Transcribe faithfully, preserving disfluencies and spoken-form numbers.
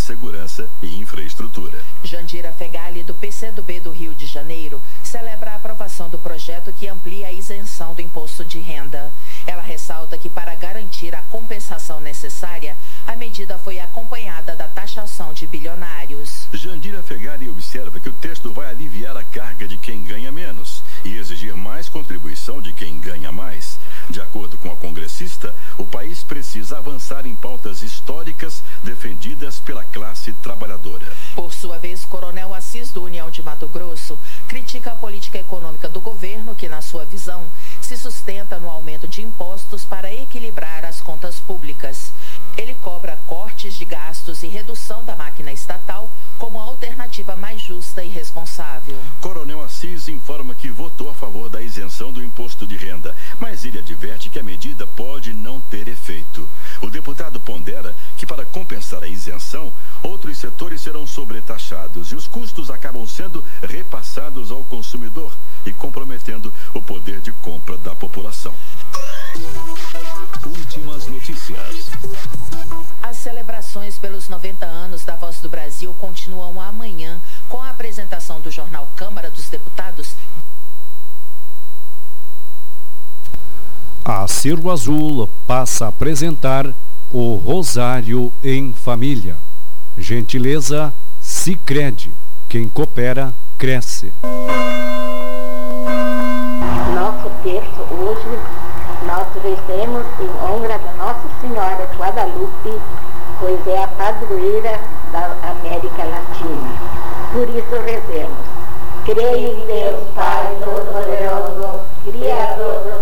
segurança e infraestrutura. Jandira Fegali, do P C do B do Rio de Janeiro, celebra a aprovação do projeto que amplia a isenção do imposto de renda. Ela ressalta que, para garantir a compensação necessária, a medida foi acompanhada da taxação de bilionários. Jandira Fegali observa que o texto vai aliviar a carga de quem ganha menos e exigir mais contribuição de quem ganha mais. De acordo com a congressista, o país precisa avançar em pautas históricas defendidas pela classe trabalhadora. Por sua vez, Coronel Assis, do União de Mato Grosso, critica a política econômica do governo que, na sua visão, se sustenta no aumento de impostos para equilibrar as contas públicas. Ele cobra cortes de gastos e redução da máquina estatal como alternativa mais justa e responsável. Coronel Assis informa que votou a favor da isenção do imposto de renda, mas ele adverte que a medida pode não ter efeito. O deputado pondera que, para compensar a isenção, outros setores serão sobretaxados e os custos acabam sendo repassados ao consumidor e comprometendo o poder de compra da população. Últimas notícias. As celebrações pelos noventa anos da Voz do Brasil continuam amanhã com a apresentação do jornal Câmara dos Deputados. A Cerro Azul passa a apresentar o Rosário em Família. Gentileza Sicredi. Quem coopera, cresce. Nosso texto hoje nós rezemos em honra da Nossa Senhora de Guadalupe, pois é a padroeira da América Latina. Por isso rezemos. Creio em Deus Pai Todo-Poderoso, Criador